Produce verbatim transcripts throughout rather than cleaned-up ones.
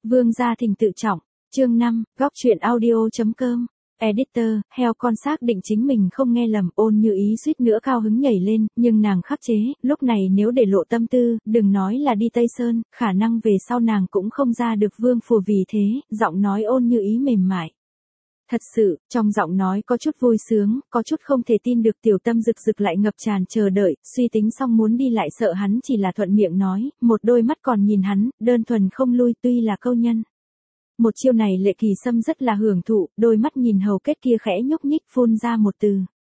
Vương gia thỉnh tự trọng, chương năm, góc truyện audio.com. Editor, heo con xác định chính mình không nghe lầm, Ôn Như Ý suýt nữa cao hứng nhảy lên, nhưng nàng khắc chế, lúc này nếu để lộ tâm tư, đừng nói là đi Tây Sơn, khả năng về sau nàng cũng không ra được vương phủ, vì thế, giọng nói Ôn Như Ý mềm mại. Thật sự, trong giọng nói có chút vui sướng, có chút không thể tin được, tiểu tâm rực rực lại ngập tràn chờ đợi, suy tính xong muốn đi lại sợ hắn chỉ là thuận miệng nói, một đôi mắt còn nhìn hắn, đơn thuần không lui, tuy là câu nhân. Một chiêu này Lệ Kỳ Sâm rất là hưởng thụ, đôi mắt nhìn hầu kết kia khẽ nhúc nhích, phun ra một từ.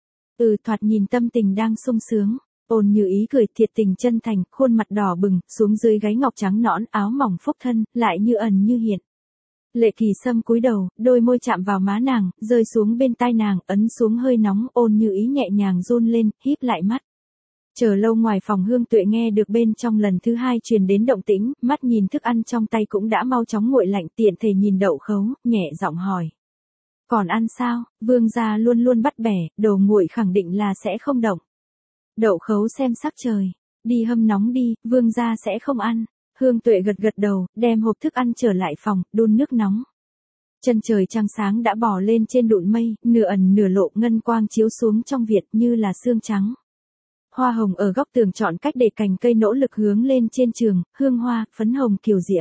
Ừ, thoạt nhìn tâm tình đang sung sướng. Ôn Như Ý cười thiệt tình chân thành, khuôn mặt đỏ bừng, xuống dưới gáy ngọc trắng nõn, áo mỏng phúc thân, lại như ẩn như hiện. Lệ Kỳ Sâm cúi đầu, đôi môi chạm vào má nàng, rơi xuống bên tai nàng, ấn xuống hơi nóng, Ôn Như Ý nhẹ nhàng run lên, híp lại mắt. Chờ lâu ngoài phòng, Hương Tuệ nghe được bên trong lần thứ hai truyền đến động tĩnh, mắt nhìn thức ăn trong tay cũng đã mau chóng nguội lạnh, tiện thể nhìn Đậu Khấu, nhẹ giọng hỏi. Còn ăn sao? Vương gia luôn luôn bắt bẻ, đồ nguội khẳng định là sẽ không động. Đậu Khấu xem sắc trời, đi hâm nóng đi, vương gia sẽ không ăn. Hương Tuệ gật gật đầu, đem hộp thức ăn trở lại phòng, đun nước nóng. Chân trời trăng sáng đã bò lên trên đụn mây, nửa ẩn nửa lộ, ngân quang chiếu xuống trong viện như là sương trắng. Hoa hồng ở góc tường chọn cách để cành cây nỗ lực hướng lên trên trường, hương hoa, phấn hồng kiều diễm.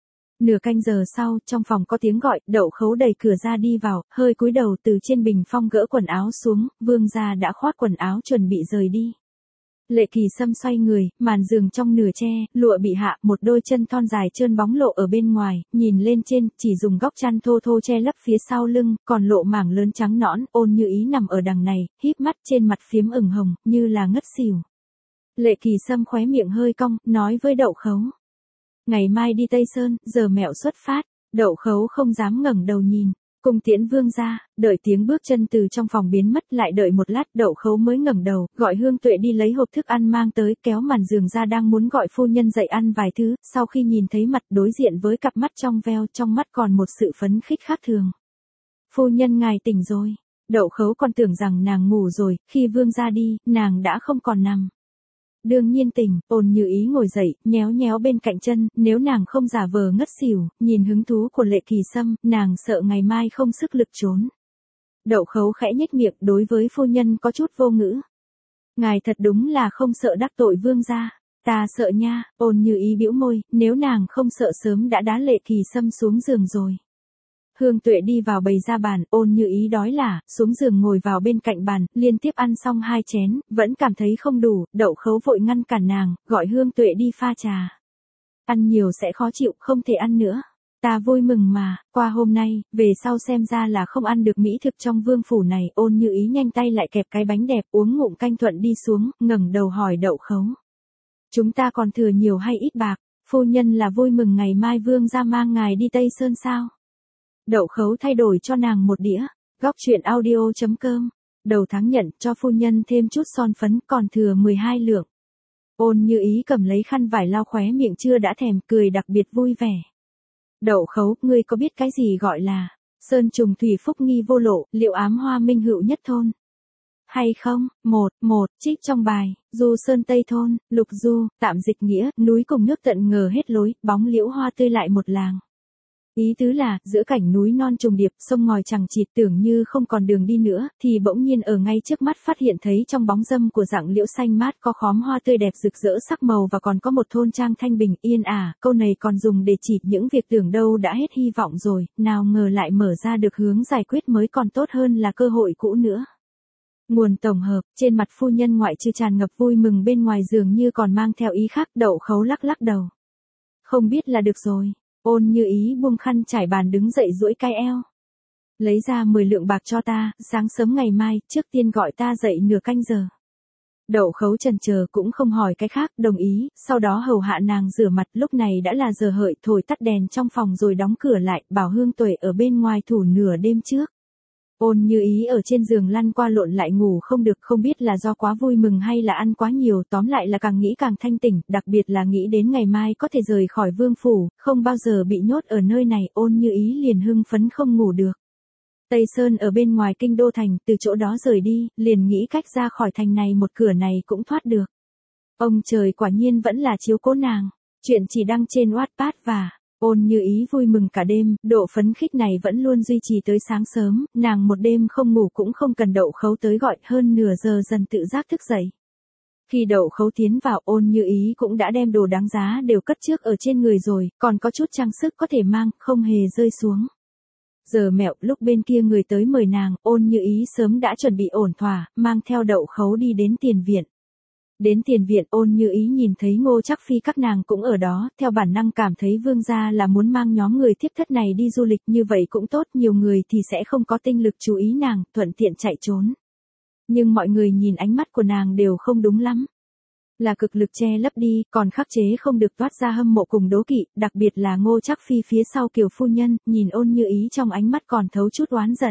Nửa canh giờ sau, trong phòng có tiếng gọi, Đậu Khấu đẩy cửa ra đi vào, hơi cúi đầu từ trên bình phong gỡ quần áo xuống, vương gia đã khoác quần áo chuẩn bị rời đi. Lệ Kỳ Sâm xoay người, màn giường trong nửa che, lụa bị hạ, một đôi chân thon dài trơn bóng lộ ở bên ngoài, nhìn lên trên, chỉ dùng góc chăn thô thô che lấp phía sau lưng, còn lộ mảng lớn trắng nõn. Ôn Như Ý nằm ở đằng này, híp mắt, trên mặt phiếm ửng hồng, như là ngất xỉu. Lệ Kỳ Sâm khóe miệng hơi cong, nói với Đậu Khấu. Ngày mai đi Tây Sơn, giờ mẹo xuất phát. Đậu Khấu không dám ngẩng đầu nhìn. Cùng tiễn vương gia, đợi tiếng bước chân từ trong phòng biến mất, lại đợi một lát, Đậu Khấu mới ngẩng đầu, gọi Hương Tuệ đi lấy hộp thức ăn mang tới, kéo màn giường ra đang muốn gọi phu nhân dậy ăn vài thứ, sau khi nhìn thấy mặt đối diện với cặp mắt trong veo, trong mắt còn một sự phấn khích khác thường. Phu nhân ngài tỉnh rồi. Đậu Khấu còn tưởng rằng nàng ngủ rồi, khi vương gia đi, nàng đã không còn nằm. Đương nhiên tỉnh. Ôn Như Ý ngồi dậy, nhéo nhéo bên cạnh chân, nếu nàng không giả vờ ngất xỉu, nhìn hứng thú của Lệ Kỳ Sâm, nàng sợ ngày mai không sức lực trốn. Đậu Khấu khẽ nhếch miệng, đối với phu nhân có chút vô ngữ. Ngài thật đúng là không sợ đắc tội vương gia. Ta sợ nha. Ôn Như Ý bĩu môi, nếu nàng không sợ sớm đã đá Lệ Kỳ Sâm xuống giường rồi. Hương Tuệ đi vào bày ra bàn, Ôn Như Ý đói là, xuống giường ngồi vào bên cạnh bàn, liên tiếp ăn xong hai chén, vẫn cảm thấy không đủ, Đậu Khấu vội ngăn cản nàng, gọi Hương Tuệ đi pha trà. Ăn nhiều sẽ khó chịu, không thể ăn nữa. Ta vui mừng mà, qua hôm nay, về sau xem ra là không ăn được mỹ thực trong vương phủ này. Ôn Như Ý nhanh tay lại kẹp cái bánh đẹp, uống ngụm canh thuận đi xuống, ngẩng đầu hỏi Đậu Khấu. Chúng ta còn thừa nhiều hay ít bạc? Phu nhân là vui mừng ngày mai vương gia mang ngài đi Tây Sơn sao? Đậu Khấu thay đổi cho nàng một đĩa. Góc truyện audio.com. Đầu tháng nhận cho phu nhân thêm chút son phấn, còn thừa mười hai lượng. Ôn Như Ý cầm lấy khăn vải lau khóe miệng chưa đã thèm, cười đặc biệt vui vẻ. Đậu Khấu, ngươi có biết cái gì gọi là sơn trùng thủy phúc nghi vô lộ, liệu ám hoa minh hữu nhất thôn? Hay không? Một, một, trích trong bài, du sơn tây thôn, lục du, tạm dịch nghĩa, núi cùng nước tận ngờ hết lối, bóng liễu hoa tươi lại một làng. Ý tứ là, giữa cảnh núi non trùng điệp, sông ngòi chằng chịt, tưởng như không còn đường đi nữa, thì bỗng nhiên ở ngay trước mắt phát hiện thấy trong bóng râm của rặng liễu xanh mát có khóm hoa tươi đẹp rực rỡ sắc màu và còn có một thôn trang thanh bình yên ả. Câu này còn dùng để chỉ những việc tưởng đâu đã hết hy vọng rồi, nào ngờ lại mở ra được hướng giải quyết mới còn tốt hơn là cơ hội cũ nữa. Nguồn tổng hợp, trên mặt phu nhân ngoại trừ tràn ngập vui mừng, bên ngoài dường như còn mang theo ý khác. Đậu Khấu lắc lắc đầu. Không biết là được rồi. Ôn Như Ý buông khăn trải bàn đứng dậy duỗi cái eo. Lấy ra mười lượng bạc cho ta, sáng sớm ngày mai, trước tiên gọi ta dậy nửa canh giờ. Đậu Khấu chần chờ cũng không hỏi cái khác, đồng ý, sau đó hầu hạ nàng rửa mặt, lúc này đã là giờ hợi, thổi tắt đèn trong phòng rồi đóng cửa lại, bảo Hương Tuệ ở bên ngoài thủ nửa đêm trước. Ôn Như Ý ở trên giường lăn qua lộn lại ngủ không được, không biết là do quá vui mừng hay là ăn quá nhiều, tóm lại là càng nghĩ càng thanh tỉnh, đặc biệt là nghĩ đến ngày mai có thể rời khỏi vương phủ, không bao giờ bị nhốt ở nơi này. Ôn Như Ý liền hưng phấn không ngủ được. Tây Sơn ở bên ngoài kinh đô thành, từ chỗ đó rời đi, liền nghĩ cách ra khỏi thành này một cửa này cũng thoát được. Ông trời quả nhiên vẫn là chiếu cố nàng. Chuyện chỉ đăng trên Wattpad và Ôn Như Ý vui mừng cả đêm, độ phấn khích này vẫn luôn duy trì tới sáng sớm, nàng một đêm không ngủ cũng không cần Đậu Khấu tới gọi, hơn nửa giờ dần tự giác thức dậy. Khi Đậu Khấu tiến vào, Ôn Như Ý cũng đã đem đồ đáng giá đều cất trước ở trên người rồi, còn có chút trang sức có thể mang, không hề rơi xuống. Giờ mẹo, lúc bên kia người tới mời nàng, Ôn Như Ý sớm đã chuẩn bị ổn thỏa, mang theo Đậu Khấu đi đến tiền viện. Đến tiền viện, Ôn Như Ý nhìn thấy Ngô Trác Phi các nàng cũng ở đó, theo bản năng cảm thấy vương gia là muốn mang nhóm người thiếp thất này đi du lịch, như vậy cũng tốt, nhiều người thì sẽ không có tinh lực chú ý nàng, thuận tiện chạy trốn. Nhưng mọi người nhìn ánh mắt của nàng đều không đúng lắm. Là cực lực che lấp đi, còn khắc chế không được toát ra hâm mộ cùng đố kỵ, đặc biệt là Ngô Trác Phi phía sau Kiều phu nhân, nhìn Ôn Như Ý trong ánh mắt còn thấu chút oán giận.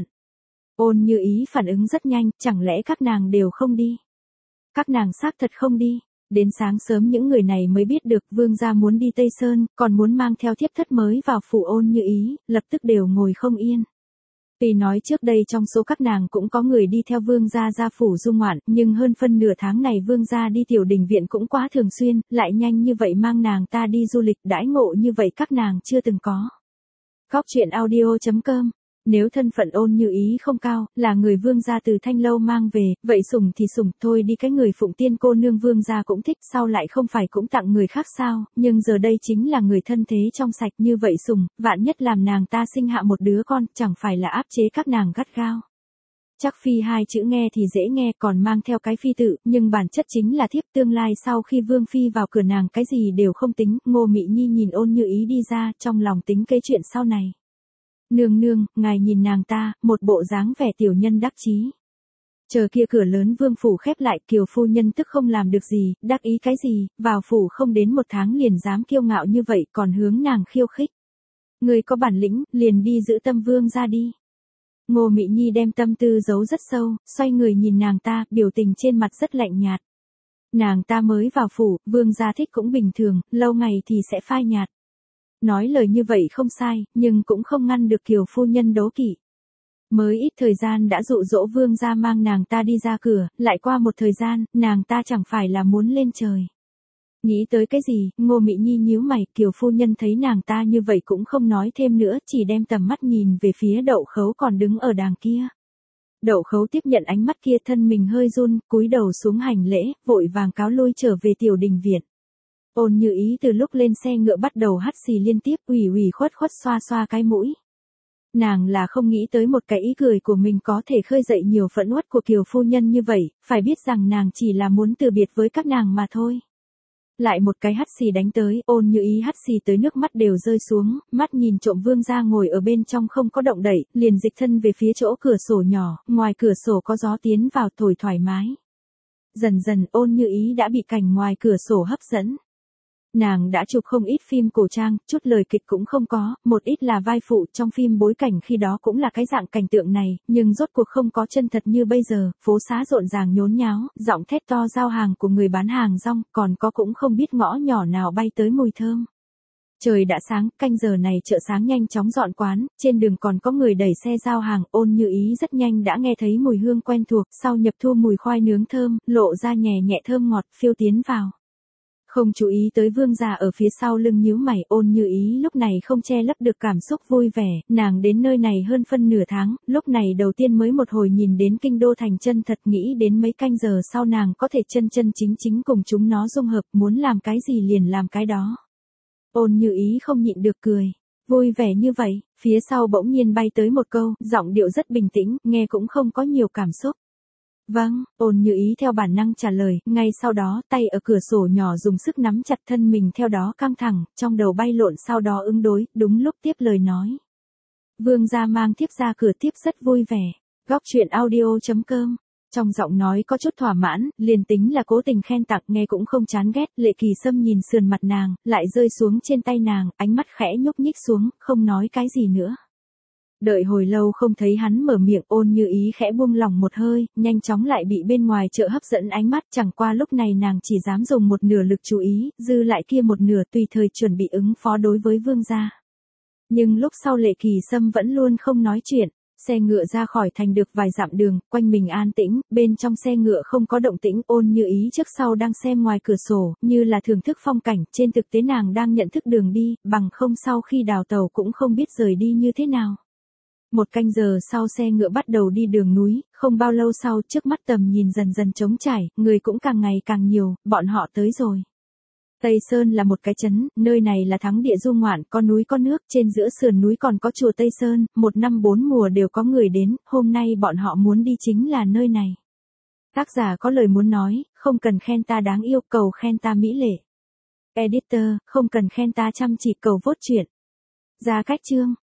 Ôn Như Ý phản ứng rất nhanh, chẳng lẽ các nàng đều không đi? Các nàng xác thật không đi. Đến sáng sớm những người này mới biết được vương gia muốn đi Tây Sơn, còn muốn mang theo thiếp thất mới vào phủ Ôn Như Ý, lập tức đều ngồi không yên. Tuy nói trước đây trong số các nàng cũng có người đi theo vương gia ra phủ du ngoạn, nhưng hơn phân nửa tháng này vương gia đi tiểu đình viện cũng quá thường xuyên, lại nhanh như vậy mang nàng ta đi du lịch, đãi ngộ như vậy các nàng chưa từng có. Góc truyện audio chấm com. Nếu thân phận Ôn Như Ý không cao, là người vương gia từ Thanh Lâu mang về, vậy sủng thì sủng, thôi đi, cái người Phụng Tiên cô nương vương gia cũng thích, sao lại không phải cũng tặng người khác sao, nhưng giờ đây chính là người thân thế trong sạch, như vậy sủng, vạn nhất làm nàng ta sinh hạ một đứa con, chẳng phải là áp chế các nàng gắt gao. Trác Phi hai chữ nghe thì dễ nghe, còn mang theo cái phi tự, nhưng bản chất chính là thiếp, tương lai sau khi vương phi vào cửa nàng cái gì đều không tính. Ngô Mị Nhi nhìn Ôn Như Ý đi ra, trong lòng tính kế chuyện sau này. Nương nương, ngài nhìn nàng ta, một bộ dáng vẻ tiểu nhân đắc chí. Chờ kia cửa lớn vương phủ khép lại, Kiều phu nhân tức không làm được gì, đắc ý cái gì, vào phủ không đến một tháng liền dám kiêu ngạo như vậy, còn hướng nàng khiêu khích. Người có bản lĩnh, liền đi giữ tâm vương ra đi. Ngô Mị Nhi đem tâm tư giấu rất sâu, xoay người nhìn nàng ta, biểu tình trên mặt rất lạnh nhạt. Nàng ta mới vào phủ, vương gia thích cũng bình thường, lâu ngày thì sẽ phai nhạt. Nói lời như vậy không sai, nhưng cũng không ngăn được Kiều phu nhân đố kỵ. Mới ít thời gian đã dụ dỗ vương gia mang nàng ta đi ra cửa, lại qua một thời gian, nàng ta chẳng phải là muốn lên trời. Nghĩ tới cái gì, Ngô Mị Nhi nhíu mày, Kiều phu nhân thấy nàng ta như vậy cũng không nói thêm nữa, chỉ đem tầm mắt nhìn về phía Đậu Khấu còn đứng ở đàng kia. Đậu Khấu tiếp nhận ánh mắt kia, thân mình hơi run, cúi đầu xuống hành lễ, vội vàng cáo lui trở về tiểu đình viện. Ôn Như Ý từ lúc lên xe ngựa bắt đầu hắt xì liên tiếp, ủy ủy khuất khuất xoa xoa cái mũi. Nàng là không nghĩ tới một cái ý cười của mình có thể khơi dậy nhiều phẫn uất của Kiều phu nhân như vậy, phải biết rằng nàng chỉ là muốn từ biệt với các nàng mà thôi. Lại một cái hắt xì đánh tới, Ôn Như Ý hắt xì tới nước mắt đều rơi xuống, mắt nhìn trộm vương gia ngồi ở bên trong không có động đậy, liền dịch thân về phía chỗ cửa sổ nhỏ, ngoài cửa sổ có gió tiến vào thổi thoải mái. Dần dần Ôn Như Ý đã bị cảnh ngoài cửa sổ hấp dẫn. Nàng đã chụp không ít phim cổ trang, chút lời kịch cũng không có, một ít là vai phụ trong phim bối cảnh khi đó cũng là cái dạng cảnh tượng này, nhưng rốt cuộc không có chân thật như bây giờ, phố xá rộn ràng nhốn nháo, giọng thét to giao hàng của người bán hàng rong, còn có cũng không biết ngõ nhỏ nào bay tới mùi thơm. Trời đã sáng, canh giờ này chợ sáng nhanh chóng dọn quán, trên đường còn có người đẩy xe giao hàng, Ôn Như Ý rất nhanh đã nghe thấy mùi hương quen thuộc, sau nhập thu mùi khoai nướng thơm, lộ ra nhẹ nhẹ thơm ngọt, phiêu tiến vào. Không chú ý tới vương gia ở phía sau lưng nhíu mày, Ôn Như Ý lúc này không che lấp được cảm xúc vui vẻ, nàng đến nơi này hơn phân nửa tháng, lúc này đầu tiên mới một hồi nhìn đến kinh đô thành chân thật, nghĩ đến mấy canh giờ sau nàng có thể chân chân chính chính cùng chúng nó dung hợp, muốn làm cái gì liền làm cái đó. Ôn Như Ý không nhịn được cười, vui vẻ như vậy, phía sau bỗng nhiên bay tới một câu, giọng điệu rất bình tĩnh, nghe cũng không có nhiều cảm xúc. Vâng, Ôn Như Ý theo bản năng trả lời, ngay sau đó tay ở cửa sổ nhỏ dùng sức nắm chặt thân mình theo đó căng thẳng, trong đầu bay lộn sau đó ứng đối, đúng lúc tiếp lời nói. Vương gia mang thiếp ra cửa tiếp rất vui vẻ. Góc truyện audio chấm com. Trong giọng nói có chút thỏa mãn, liền tính là cố tình khen tặng nghe cũng không chán ghét, Lệ Kỳ Sâm nhìn sườn mặt nàng, lại rơi xuống trên tay nàng, ánh mắt khẽ nhúc nhích xuống, không nói cái gì nữa. Đợi hồi lâu không thấy hắn mở miệng, Ôn Như Ý khẽ buông lỏng một hơi, nhanh chóng lại bị bên ngoài chợ hấp dẫn ánh mắt, chẳng qua lúc này nàng chỉ dám dùng một nửa lực chú ý, dư lại kia một nửa tùy thời chuẩn bị ứng phó đối với vương gia. Nhưng lúc sau Lệ Kỳ Sâm vẫn luôn không nói chuyện, Xe ngựa ra khỏi thành được vài dặm đường, quanh mình an tĩnh, bên trong xe ngựa không có động tĩnh, Ôn Như Ý trước sau đang xem ngoài cửa sổ, như là thưởng thức phong cảnh, trên thực tế nàng đang nhận thức đường đi, bằng không sau khi đào tàu cũng không biết rời đi như thế nào. Một canh giờ sau xe ngựa bắt đầu đi đường núi, không bao lâu sau trước mắt tầm nhìn dần dần trống trải, người cũng càng ngày càng nhiều, bọn họ tới rồi. Tây Sơn là một cái trấn, nơi này là thắng địa du ngoạn, có núi có nước, trên giữa sườn núi còn có chùa Tây Sơn, một năm bốn mùa đều có người đến, hôm nay bọn họ muốn đi chính là nơi này. Tác giả có lời muốn nói, không cần khen ta đáng yêu, cầu khen ta mỹ lệ. Editor, không cần khen ta chăm chỉ, cầu vote chuyện. Ra cách chương.